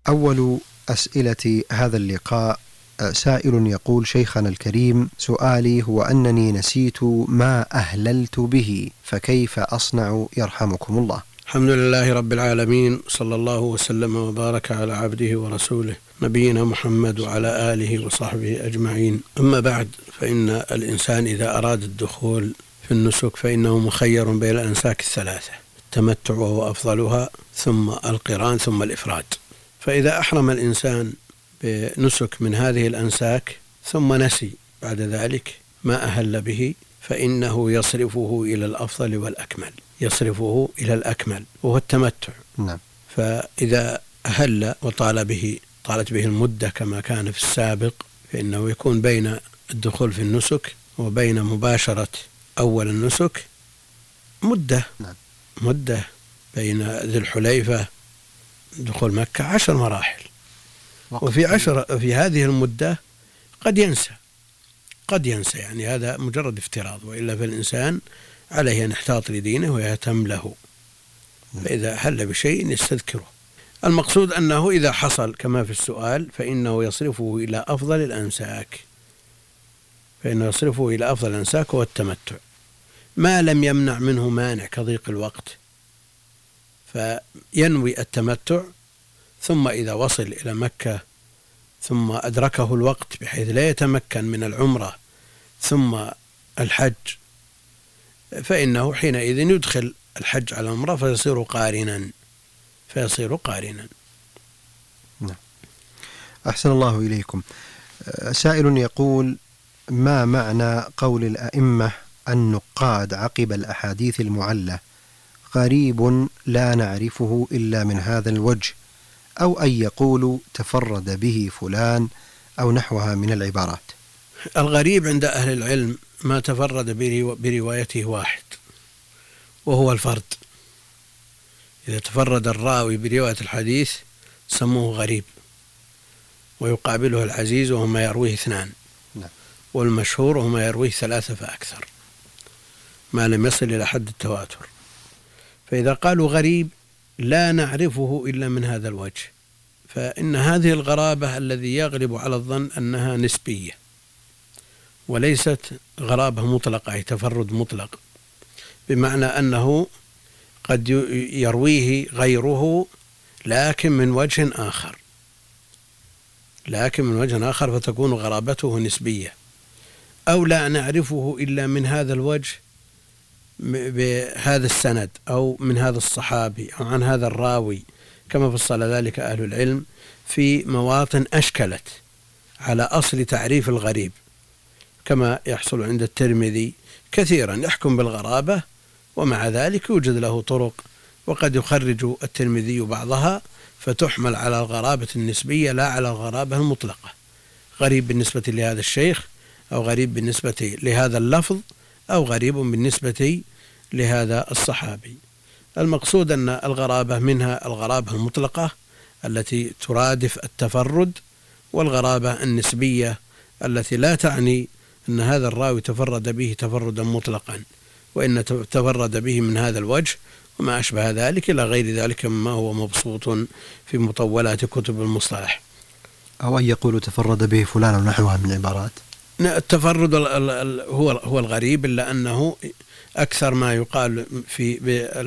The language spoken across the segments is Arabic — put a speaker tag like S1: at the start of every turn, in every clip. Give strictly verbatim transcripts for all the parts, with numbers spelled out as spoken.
S1: أول أسئلة هذا اللقاء سائل يقول: شيخنا الكريم، سؤالي هو أنني نسيت ما أهللت به، فكيف أصنع يرحمكم الله؟
S2: الحمد لله رب العالمين، صلى الله وسلم وبارك على عبده ورسوله نبينا محمد وعلى آله وصحبه أجمعين. أما بعد، فإن الإنسان إذا أراد الدخول في النسك فإنه مخير بين الأنساك الثلاثة: التمتع وهو أفضلها، ثم القران، ثم الإفراد. فإذا أحرم الإنسان بنسك من هذه الأنساك ثم نسي بعد ذلك ما أهل به، فإنه يصرفه إلى الأفضل والأكمل، يصرفه إلى الأكمل وهو التمتع.
S1: نعم.
S2: فإذا أهل وطال به طالت به المدة كما كان في السابق، فإنه يكون بين الدخول في النسك وبين مباشرة أول النسك مدة.
S1: نعم.
S2: مدة بين ذي الحليفة دخول مكة عشر مراحل، وفي عشر في هذه المدة قد ينسى قد ينسى يعني هذا مجرد افتراض، وإلا فالإنسان عليه أن يحتاط لدينه ويهتم له، فإذا حل بشيء يستذكره. المقصود أنه إذا حصل كما في السؤال فإنه يصرفه إلى أفضل الأنساك، فإنه يصرفه إلى أفضل الأنساك والتمتع، ما لم يمنع منه مانع كضيق الوقت، فينوي التمتع، ثم إذا وصل إلى مكة ثم أدركه الوقت بحيث لا يتمكن من العمرة ثم الحج، فإنه حينئذ يدخل الحج على العمرة فيصير قارنا فيصير قارنا.
S1: نعم. أحسن الله إليكم. سائل يقول: ما معنى قول الأئمة النقاد عقب الأحاديث المعلة: غريب لا نعرفه إلا من هذا الوجه، أو أن يقول تفرد به فلان، أو نحوها من العبارات؟
S2: الغريب عند أهل العلم ما تفرد بروايته واحد، وهو الفرد. إذا تفرد الراوي برواية الحديث سموه غريب، ويقابله العزيز وهو ما يرويه اثنان، والمشهور وهو ما يرويه ثلاثة فأكثر، ما لم يصل إلى حد التواتر. فإذا قالوا غريب لا نعرفه إلا من هذا الوجه، فإن هذه الغرابة الذي يغلب على الظن أنها نسبية وليست غرابة مطلقة، أي تفرد مطلق، بمعنى أنه قد يرويه غيره لكن من وجه آخر لكن من وجه آخر فتكون غرابته نسبية، أو لا نعرفه إلا من هذا الوجه بهذا السند أو من هذا الصحابي أو عن هذا الراوي، كما فصل ذلك أهل العلم في مواطن أشكلت على أصل تعريف الغريب، كما يحصل عند الترمذي كثيرا يحكم بالغرابة ومع ذلك يوجد له طرق، وقد يخرج الترمذي بعضها فتحمل على الغرابة النسبية لا على الغرابة المطلقة، غريب بالنسبة لهذا الشيخ، أو غريب بالنسبة لهذا اللفظ، أو غريب بالنسبة لهذا الصحابي. المقصود أن الغرابة منها الغرابة المطلقة التي ترادف التفرد، والغرابة النسبية التي لا تعني أن هذا الراوي تفرد به تفردا مطلقا، وإن تفرد به من هذا الوجه وما أشبه ذلك إلى غير ذلك مما هو مبسوط في مطولات كتب المصطلح.
S1: أو أن يقول تفرد به فلان ونحوها من عبارات.
S2: التفرد هو هو الغريب، إلا أنه أكثر ما يقال في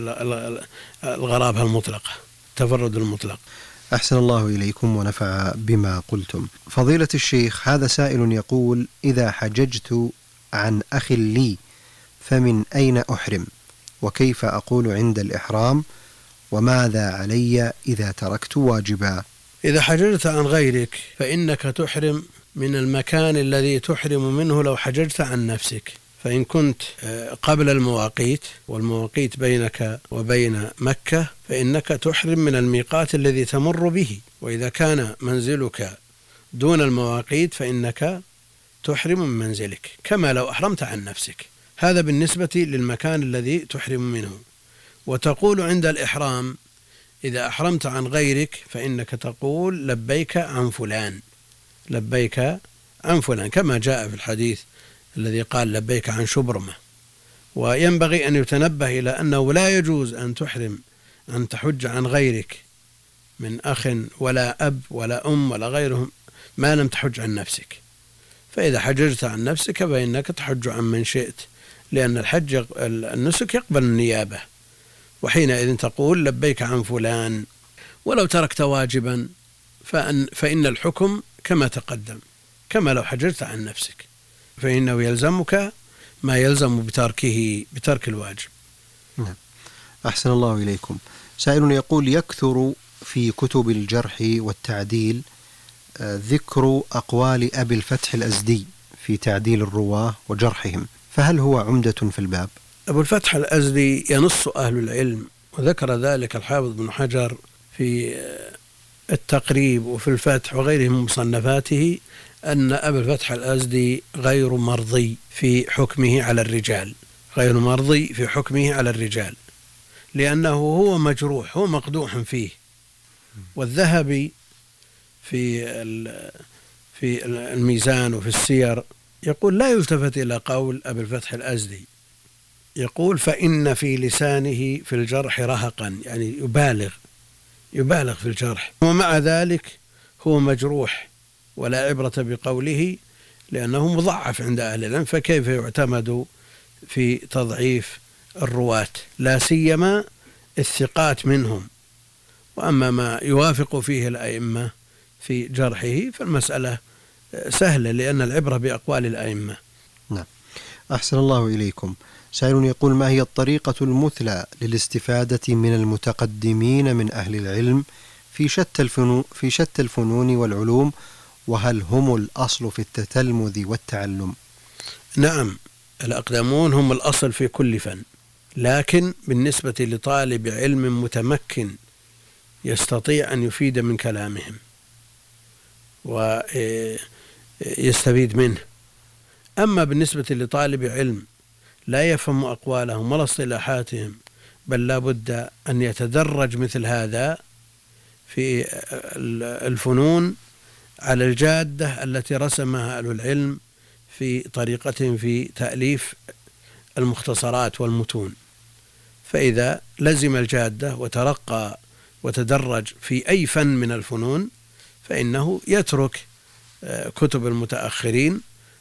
S2: الغرابة المطلقة، التفرد المطلق.
S1: أحسن الله إليكم ونفع بما قلتم. فضيلة الشيخ، هذا سائل يقول: إذا حججت عن أخ لي فمن أين أحرم؟ وكيف أقول عند الإحرام؟ وماذا علي إذا تركت واجبا؟
S2: إذا حججت عن غيرك فإنك تحرم من المكان الذي تحرم منه لو حججت عن نفسك. فإن كنت قبل المواقيت والمواقيت بينك وبين مكة فإنك تحرم من الميقات الذي تمر به، وإذا كان منزلك دون المواقيت فإنك تحرم من منزلك كما لو أحرمت عن نفسك. هذا بالنسبة للمكان الذي تحرم منه. وتقول عند الإحرام إذا أحرمت عن غيرك فإنك تقول لبيك عن فلان، لبيك عن فلان، كما جاء في الحديث الذي قال لبيك عن شبرمة. وينبغي أن يتنبه إلى أنه لا يجوز أن تحرم أن تحج عن غيرك من أخ ولا أب ولا أم ولا غيرهم ما لم تحج عن نفسك. فإذا حججت عن نفسك فإنك تحج عن من شئت، لأن الحج النسك يقبل النيابة، وحينئذ تقول لبيك عن فلان. ولو تركت واجبا فإن, فإن الحكم كما تقدم، كما لو حججت عن نفسك، فإنه يلزمك ما يلزم بتركه بترك الواجب.
S1: نعم. أحسن الله إليكم. سائل يقول يكثر في كتب الجرح والتعديل ذكر أقوال أبي الفتح الأزدي في تعديل الرواة وجرحهم، فهل هو عمدة في الباب؟
S2: أبو الفتح الأزدي ينص أهل العلم، وذكر ذلك الحافظ بن حجر في التقريب وفي الفتح وغيره من مصنفاته، أن أبا الفتح الأزدي غير مرضي في حكمه على الرجال، غير مرضي في حكمه على الرجال، لأنه هو مجروح، هو مقدوح فيه. والذهبي في في الميزان وفي السير يقول لا يلتفت إلى قول أبي الفتح الأزدي، يقول فإن في لسانه في الجرح رهقا، يعني يبالغ يبالغ في الجرح، ومع ذلك هو مجروح ولا عبرة بقوله لأنه مضعف عند أهل العلم، فكيف يعتمد في تضعيف الرواة لا سيما الثقات منهم؟ وأما ما يوافق فيه الأئمة في جرحه فالمسألة سهلة، لأن العبرة بأقوال الأئمة.
S1: نعم. أحسن الله إليكم. سائل يقول ما هي الطريقة المثلى للاستفادة من المتقدمين من أهل العلم في شتى الفنون, في شتى الفنون والعلوم، وهل هم الأصل في التتلمذ والتعلم؟
S2: نعم، الأقدمون هم الأصل في كل فن، لكن بالنسبة لطالب علم متمكن يستطيع أن يفيد من كلامهم ويستفيد منه. أما بالنسبة لطالب علم لا يفهم أقوالهم ولا اصطلاحاتهم، بل لا بد أن يتدرج مثل هذا في الفنون على الجادة التي رسمها أهل العلم في طريقتهم في تأليف المختصرات والمتون. فإذا لزم الجادة وترقى وتدرج في أي فن من الفنون فإنه يترك كتب المتأخرين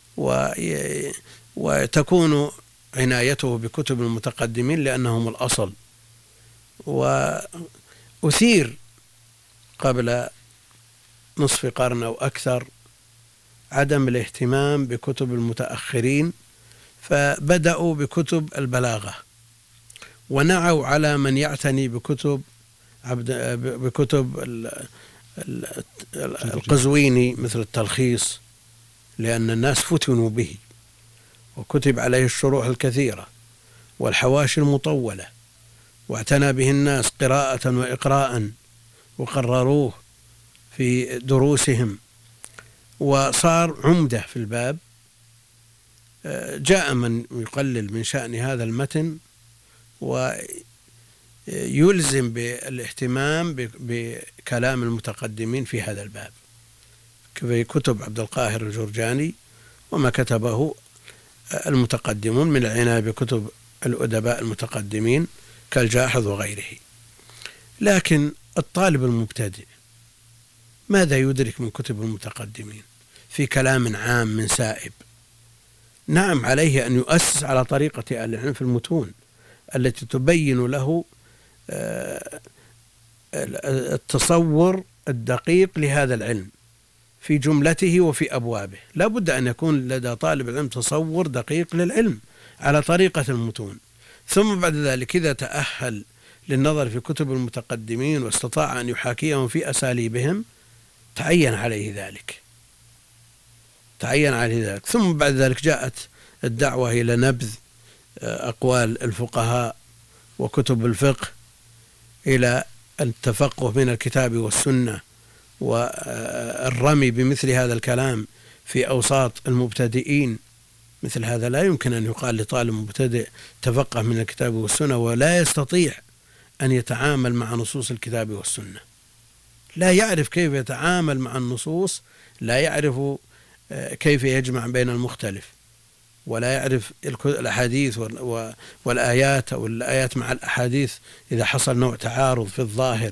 S2: وتكون عنايته بكتب المتقدمين لأنهم الأصل. وأثير قبل نصف قرن أو أكثر عدم الاهتمام بكتب المتأخرين، فبدأوا بكتب البلاغة ونعوا على من يعتني بكتب عبد بكتب القزويني مثل التلخيص، لأن الناس فتنوا به وكتب عليه الشروح الكثيرة والحواشي المطولة، واعتنى به الناس قراءة وإقراء وقرروه في دروسهم وصار عمدة في الباب. جاء من يقلل من شأن هذا المتن ويلزم بالاهتمام بكلام المتقدمين في هذا الباب، في كتب عبد القاهر الجرجاني وما كتبه المتقدمون من العناية بكتب الأدباء المتقدمين كالجاحظ وغيره. لكن الطالب المبتدئ ماذا يدرك من كتب المتقدمين في كلام عام من سائب؟ نعم، عليه أن يؤسس على طريقة أهل العلم في المتون التي تبين له التصور الدقيق لهذا العلم في جملته وفي أبوابه. لا بد أن يكون لدى طالب العلم تصور دقيق للعلم على طريقة المتون، ثم بعد ذلك إذا تأهل للنظر في كتب المتقدمين واستطاع أن يحاكيهم في أساليبهم تعين عليه ذلك تعين عليه ذلك ثم بعد ذلك جاءت الدعوة إلى نبذ أقوال الفقهاء وكتب الفقه إلى التفقه من الكتاب والسنة والرمي بمثل هذا الكلام في أوساط المبتدئين. مثل هذا لا يمكن أن يقال لطالب مبتدئ تفقه من الكتاب والسنة ولا يستطيع أن يتعامل مع نصوص الكتاب والسنة، لا يعرف كيف يتعامل مع النصوص، لا يعرف كيف يجمع بين المختلف، ولا يعرف الأحاديث والآيات أو الآيات مع الأحاديث إذا حصل نوع تعارض في الظاهر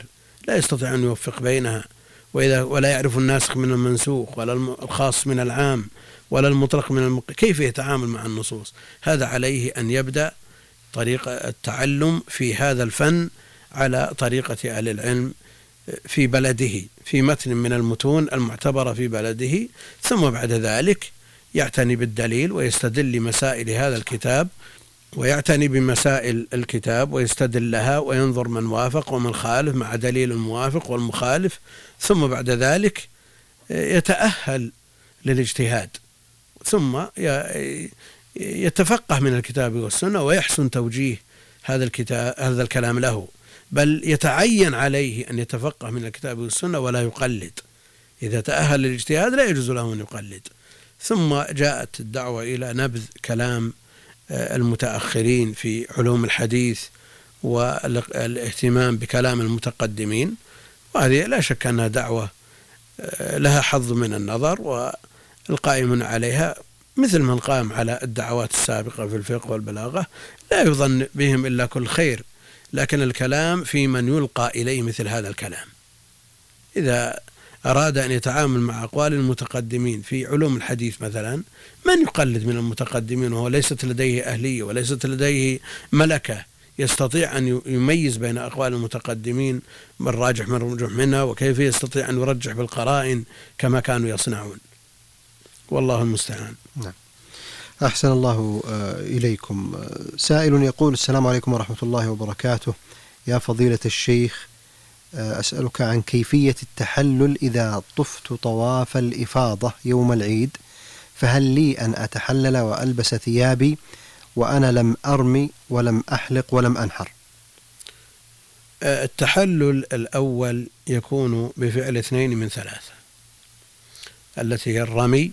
S2: لا يستطيع أن يوفق بينها، وإذا ولا يعرف الناسخ من المنسوخ ولا الخاص من العام ولا المطلق من المق... كيف يتعامل مع النصوص؟ هذا عليه أن يبدأ طريقة التعلم في هذا الفن على طريقة أهل العلم في بلده، في متن من المتون المعتبرة في بلده، ثم بعد ذلك يعتني بالدليل ويستدل لمسائل هذا الكتاب، ويعتني بمسائل الكتاب ويستدل لها وينظر من وافق ومن خالف مع دليل الموافق والمخالف، ثم بعد ذلك يتأهل للاجتهاد، ثم يتفقه من الكتاب والسنة ويحسن توجيه هذا الكتاب هذا الكلام له، بل يتعين عليه أن يتفقه من الكتاب والسنة ولا يقلد. إذا تأهل للاجتهاد لا يجوز له أن يقلد. ثم جاءت الدعوة إلى نبذ كلام المتأخرين في علوم الحديث والاهتمام بكلام المتقدمين، وهذه لا شك أنها دعوة لها حظ من النظر، والقائمون عليها مثل من قام على الدعوات السابقة في الفقه والبلاغة لا يظن بهم إلا كل خير، لكن الكلام في من يلقى إليه مثل هذا الكلام. إذا أراد أن يتعامل مع أقوال المتقدمين في علوم الحديث مثلا، من يقلد من المتقدمين وهو ليست لديه أهلية وليست لديه ملكة يستطيع أن يميز بين أقوال المتقدمين من راجح من رجح منها، وكيف يستطيع أن يرجح بالقرائن كما كانوا يصنعون، والله المستعان.
S1: نعم. أحسن الله إليكم. سائل يقول: السلام عليكم ورحمة الله وبركاته، يا فضيلة الشيخ، أسألك عن كيفية التحلل إذا طفت طواف الإفاضة يوم العيد، فهل لي أن أتحلل وألبس ثيابي وأنا لم أرمي ولم أحلق ولم أنحر؟
S2: التحلل الأول يكون بفعل اثنين من ثلاثة، التي هي الرمي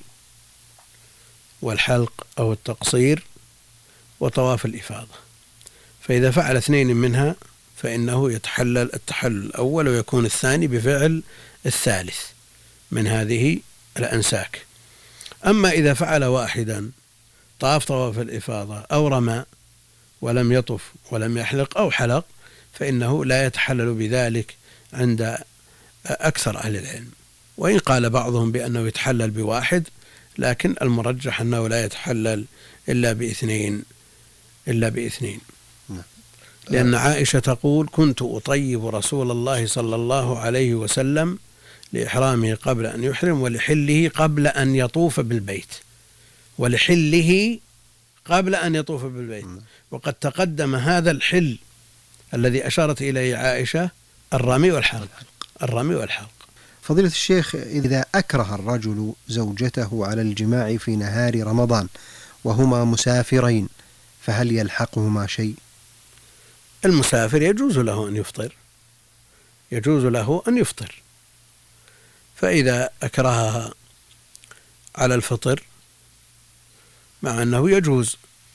S2: والحلق أو التقصير وطواف الإفاضة. فإذا فعل اثنين منها فإنه يتحلل التحلل الأول، ويكون الثاني بفعل الثالث من هذه الأنساك. أما إذا فعل واحدا، طاف طواف الإفاضة أو رمى ولم يطف ولم يحلق أو حلق، فإنه لا يتحلل بذلك عند أكثر أهل العلم، وإن قال بعضهم بأنه يتحلل بواحد، لكن المرجح أنه لا يتحلل إلا باثنين إلا باثنين لأن عائشة تقول: كنت أطيب رسول الله صلى الله عليه وسلم لإحرامه قبل أن يحرم، ولحله قبل أن يطوف بالبيت، ولحله قبل أن يطوف بالبيت. وقد تقدم هذا الحل الذي أشارت إليه عائشة الرمي والحلق الرمي والحلق.
S1: فضيلة الشيخ، إذا أكره الرجل زوجته على الجماع في نهار رمضان وهما مسافرين، فهل يلحقهما شيء؟
S2: المسافر يجوز له أن يفطر يجوز له أن يفطر فإذا أكرهها على الفطر، مع أنه يجوز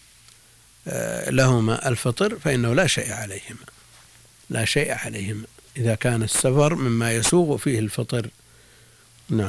S2: لهما الفطر، فإنه لا شيء عليهما لا شيء عليهما إذا كان السفر مما يسوغ فيه الفطر. نعم.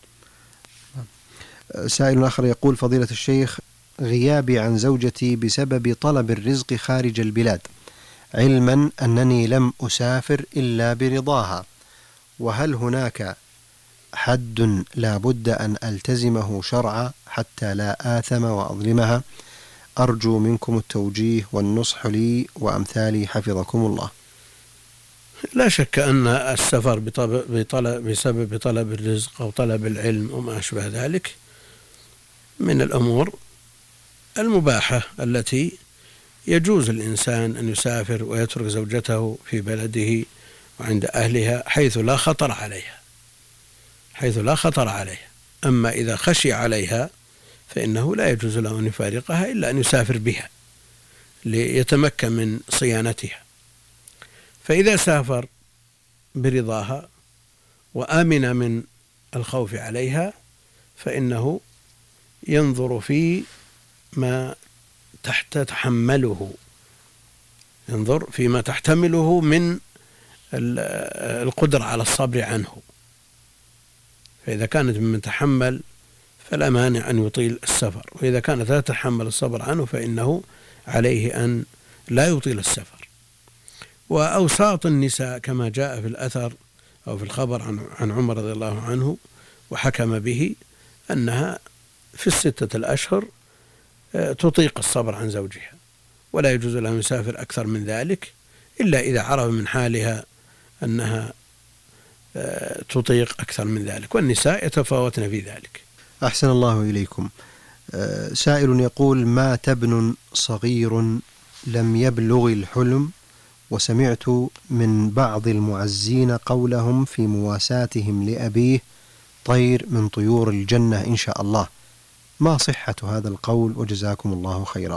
S1: سائل آخر يقول: فضيلة الشيخ، غيابي عن زوجتي بسبب طلب الرزق خارج البلاد، علما أنني لم أسافر إلا برضاها، وهل هناك حد لا بد أن ألتزمه شرعا حتى لا آثم وأظلمها؟ أرجو منكم التوجيه والنصح لي وأمثالي حفظكم الله.
S2: لا شك أن السفر بطلب بسبب طلب الرزق أو طلب العلم وما أشبه ذلك من الأمور المباحة التي يجوز الإنسان أن يسافر ويترك زوجته في بلده وعند أهلها حيث لا خطر عليها حيث لا خطر عليها. أما إذا خشي عليها فإنه لا يجوز له أن يفارقها إلا أن يسافر بها ليتمكن من صيانتها. فإذا سافر برضاها وآمن من الخوف عليها، فإنه ينظر في ما تحت تحمله ينظر فيما تحتمله من القدرة على الصبر عنه، فإذا كانت ممن تحمل فلا مانع أن يطيل السفر، وإذا كانت لا تحمل الصبر عنه فإنه عليه أن لا يطيل السفر. وأوساط النساء كما جاء في الأثر أو في الخبر عن عن عمر رضي الله عنه وحكم به أنها في الستة الأشهر تطيق الصبر عن زوجها، ولا يجوز لها أن يسافر أكثر من ذلك إلا إذا عرف من حالها أنها تطيق أكثر من ذلك، والنساء يتفاوتن في ذلك.
S1: أحسن الله إليكم. سائل يقول: مات ابن صغير لم يبلغ الحلم، وسمعت من بعض المعزين قولهم في مواساتهم لأبيه: طير من طيور الجنة إن شاء الله، ما صحة هذا القول وجزاكم الله خيرا؟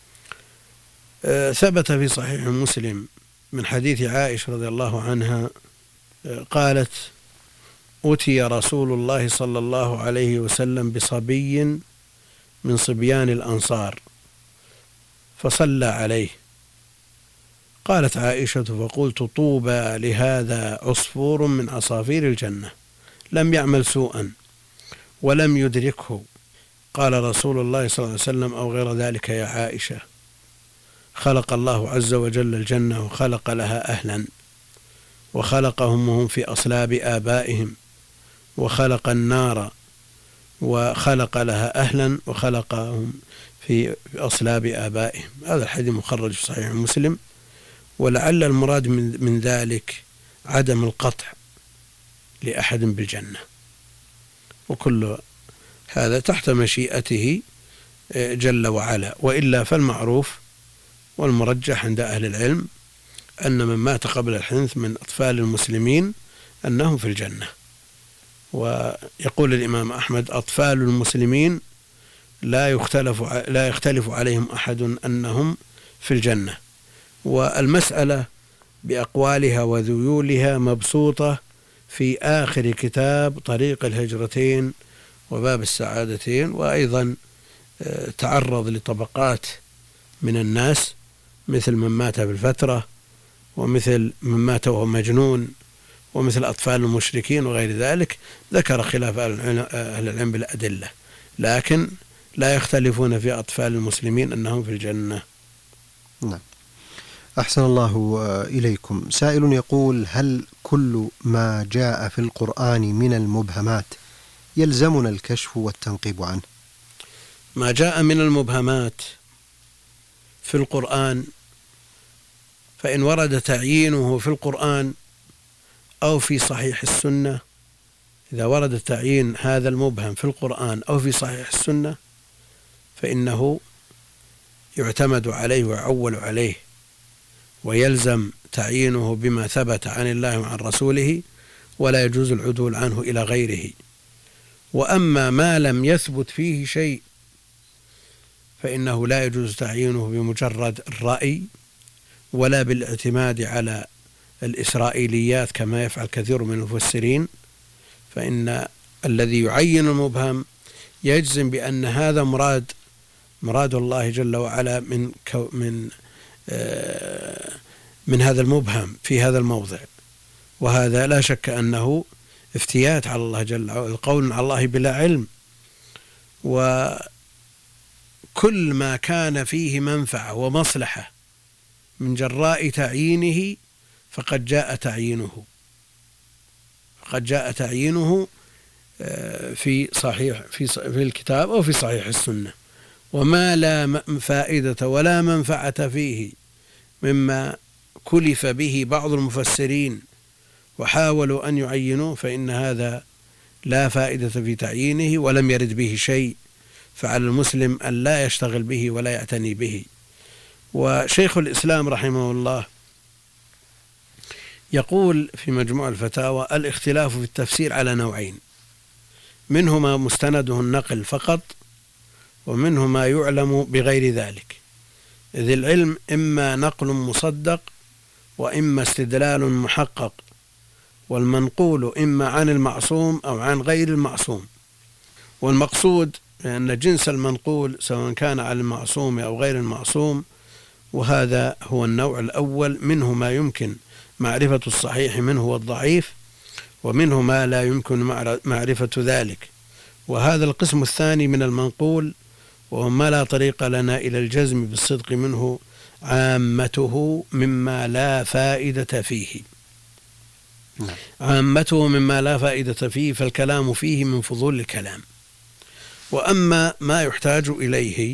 S2: ثبت في صحيح مسلم من حديث عائشة رضي الله عنها قالت: أتي رسول الله صلى الله عليه وسلم بصبي من صبيان الأنصار فصلى عليه. قالت عائشة: فقلت: طوبى لهذا عصفور من عصافير الجنة لم يعمل سوءا ولم يدركه. قال رسول الله صلى الله عليه وسلم: أو غير ذلك يا عائشة، خلق الله عز وجل الجنة وخلق لها أهلا، وخلقهم وهم في أصلاب آبائهم، وخلق النار وخلق لها أهلا وخلقهم في أصلاب آبائهم. هذا الحديث مخرج في صحيح مسلم. ولعل المراد من, من ذلك عدم القطع لأحد بالجنة، وكل هذا تحت مشيئته جل وعلا، وإلا فالمعروف والمرجح عند أهل العلم أن من مات قبل الحنث من أطفال المسلمين أنهم في الجنة. ويقول الإمام أحمد: أطفال المسلمين لا يختلف لا يختلف عليهم أحد أنهم في الجنة. والمسألة بأقوالها وذيولها مبسوطة في آخر كتاب طريق الهجرتين وباب السعادتين، وأيضا تعرض لطبقات من الناس مثل من مات بالفترة، ومثل من مات وهو مجنون، ومثل أطفال المشركين وغير ذلك. ذكر خلاف أهل العلم بالأدلة، لكن لا يختلفون في أطفال المسلمين أنهم في الجنة.
S1: نعم. أحسن الله إليكم. سائل يقول: هل كل ما جاء في القرآن من المبهمات يلزمنا الكشف والتنقيب عنه؟
S2: ما جاء من المبهمات في القرآن فإن ورد تعيينه في القرآن أو في صحيح السنة، إذا ورد تعيين هذا المبهم في القرآن أو في صحيح السنة فإنه يعتمد عليه ويعول عليه، ويلزم تعيينه بما ثبت عن الله وعن رسوله، ولا يجوز العدول عنه إلى غيره. وأما ما لم يثبت فيه شيء فإنه لا يجوز تعيينه بمجرد الرأي ولا بالاعتماد على الإسرائيليات كما يفعل كثير من المفسرين، فإن الذي يعين المبهم يجزم بأن هذا مراد مراد الله جل وعلا من من آه من هذا المبهم في هذا الموضع. وهذا لا شك أنه افتيات على الله جل وعلا، القول على الله بلا علم. وكل ما كان فيه منفعة ومصلحة من جراء تعيينه فقد جاء تعيينه فقد جاء تعيينه في صحيح في في الكتاب أو في صحيح السنة. وما لا فائدة ولا منفعة فيه مما كلف به بعض المفسرين وحاولوا أن يعينوه فإن هذا لا فائدة في تعيينه ولم يرد به شيء، فعلى المسلم أن لا يشتغل به ولا يعتني به. وشيخ الإسلام رحمه الله يقول في مجموع الفتاوى: الاختلاف في التفسير على نوعين، منهما مستنده النقل فقط، ومنه ما يعلم بغير ذلك. إذ العلم إما نقل مصدق وإما استدلال محقق، والمنقول إما عن المعصوم أو عن غير المعصوم. والمقصود أن جنس المنقول سواء كان عن المعصوم أو غير المعصوم، وهذا هو النوع الأول، منه ما يمكن معرفة الصحيح منه والضعيف، ومنه ما لا يمكن معرفة ذلك. وهذا القسم الثاني من المنقول وهو ما لا طريق لنا إلى الجزم بالصدق منه عامته مما لا فائدة فيه.
S1: نعم.
S2: عامته مما لا فائدة فيه، فالكلام فيه من فضول الكلام. وأما ما يحتاج إليه،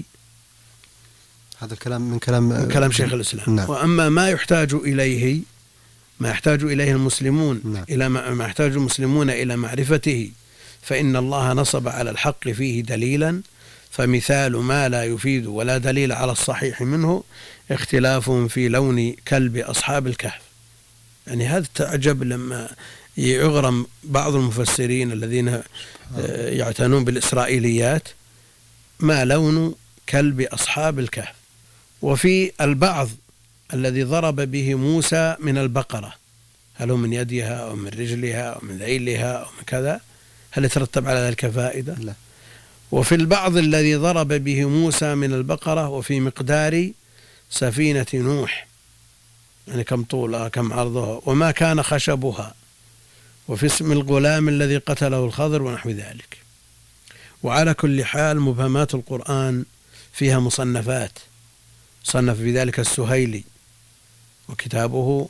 S1: هذا الكلام من كلام
S2: من كلام شيخ الإسلام.
S1: نعم.
S2: وأما ما يحتاج إليه، ما يحتاج إليه المسلمون،
S1: نعم.
S2: إلى ما يحتاج المسلمون إلى معرفته، فإن الله نصب على الحق فيه دليلا، فمثال ما لا يفيد ولا دليل على الصحيح منه اختلاف في لون كلب أصحاب الكهف. يعني هذا تعجب لما يغرم بعض المفسرين الذين يعتنون بالإسرائيليات ما لون كلب أصحاب الكهف. وفي البعض الذي ضرب به موسى من البقرة، هل هو من يدها أو من رجلها أو من ذيلها أو من كذا، هل يترتب على ذلك فائدة؟
S1: لا.
S2: وفي البعض الذي ضرب به موسى من البقرة وفي مقدار سفينة نوح، يعني كم طولها كم عرضها وما كان خشبها، وفي اسم الغلام الذي قتله الخضر ونحو ذلك. وعلى كل حال مبهمات القرآن فيها مصنفات، صنف بذلك السهيلي وكتابه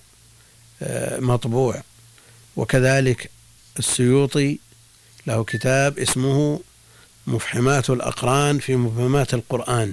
S2: مطبوع، وكذلك السيوطي له كتاب اسمه مفحمات الأقران في مبهمات القرآن.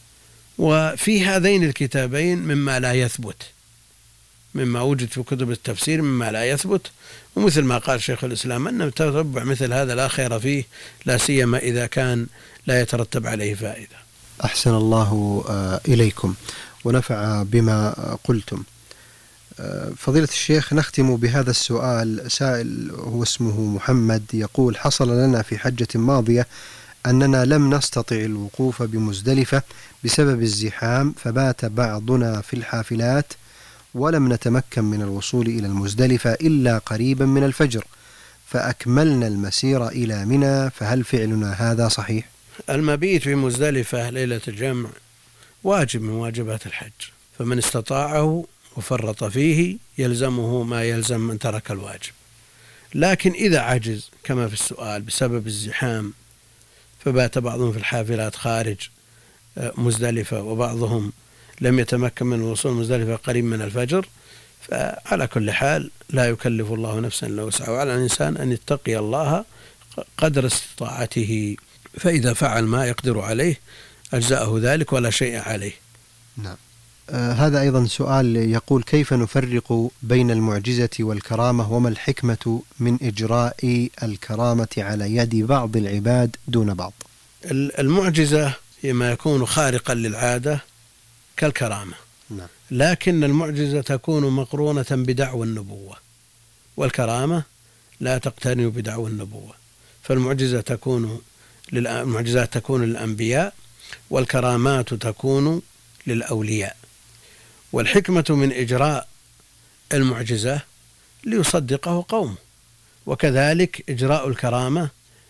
S2: وفي هذين الكتابين مما لا يثبت، مما وجد في كتب التفسير مما لا يثبت، ومثل ما قال شيخ الإسلام أن تتبع مثل هذا لا خير فيه، لا سيما إذا كان لا يترتب عليه فائدة.
S1: أحسن الله إليكم ونفع بما قلتم. فضيلة الشيخ، نختم بهذا السؤال. سائل هو اسمه محمد يقول: حصل لنا في حجة ماضية أننا لم نستطع الوقوف بمزدلفة بسبب الزحام، فبات بعضنا في الحافلات ولم نتمكن من الوصول إلى المزدلفة إلا قريبا من الفجر، فأكملنا المسير إلى منى، فهل فعلنا هذا صحيح؟
S2: المبيت في مزدلفة ليلة الجمع واجب من واجبات الحج، فمن استطاعه وفرط فيه يلزمه ما يلزم من ترك الواجب. لكن إذا عجز كما في السؤال بسبب الزحام، فبات بعضهم في الحافلات خارج مزدلفة وبعضهم لم يتمكن من الوصول مزدلفة قريب من الفجر، فعلى كل حال لا يكلف الله نفسا إلا وسعها، وعلى الإنسان أن يتقي الله قدر استطاعته، فإذا فعل ما يقدر عليه أجزأه ذلك ولا شيء عليه.
S1: نعم. آه هذا أيضا سؤال يقول: كيف نفرق بين المعجزة والكرامة، وما الحكمة من إجراء الكرامة على يد بعض العباد دون بعض؟
S2: المعجزة هي ما يكون خارقا للعادة كالكرامة.
S1: نعم. لكن
S2: المعجزة تكون مقرونة بدعوى النبوة، والكرامة لا تقترن بدعوى النبوة. فالمعجزة تكون المعجزات تكون للأنبياء، والكرامات تكون للأولياء. والحكمة من إجراء المعجزة ليصدقه قومه، وكذلك إجراء الكرامة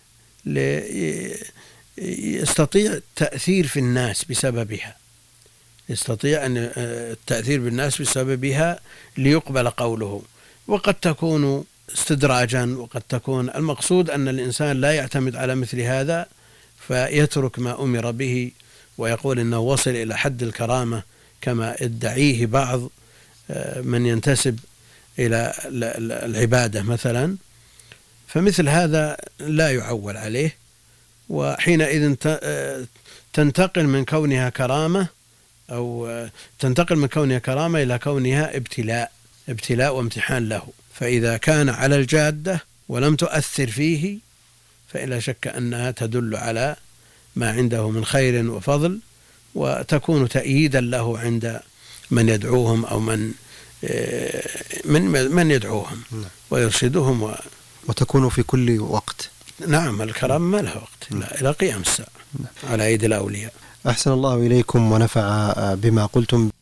S2: يستطيع التأثير في الناس بسببها، يستطيع أن التأثير بالناس بسببها ليقبل قوله. وقد تكون استدراجا، وقد تكون المقصود أن الإنسان لا يعتمد على مثل هذا فيترك ما أمر به ويقول إنه وصل إلى حد الكرامة كما ادعيه بعض من ينتسب إلى العبادة مثلا، فمثل هذا لا يعول عليه. وحينئذ تنتقل من كونها كرامة أو تنتقل من كونها كرامة إلى كونها ابتلاء ابتلاء وامتحان له. فإذا كان على الجادة ولم تؤثر فيه فإلا شك أنها تدل على ما عنده من خير وفضل، وتكون تأييدا له عند من يدعوهم أو من من من يدعوهم ويرشدهم و...
S1: وتكون في كل وقت.
S2: نعم، الكرامة ما لها وقت لا إلى قيام الساعة على أيدي الأولياء.
S1: أحسن الله إليكم ونفع بما قلتم.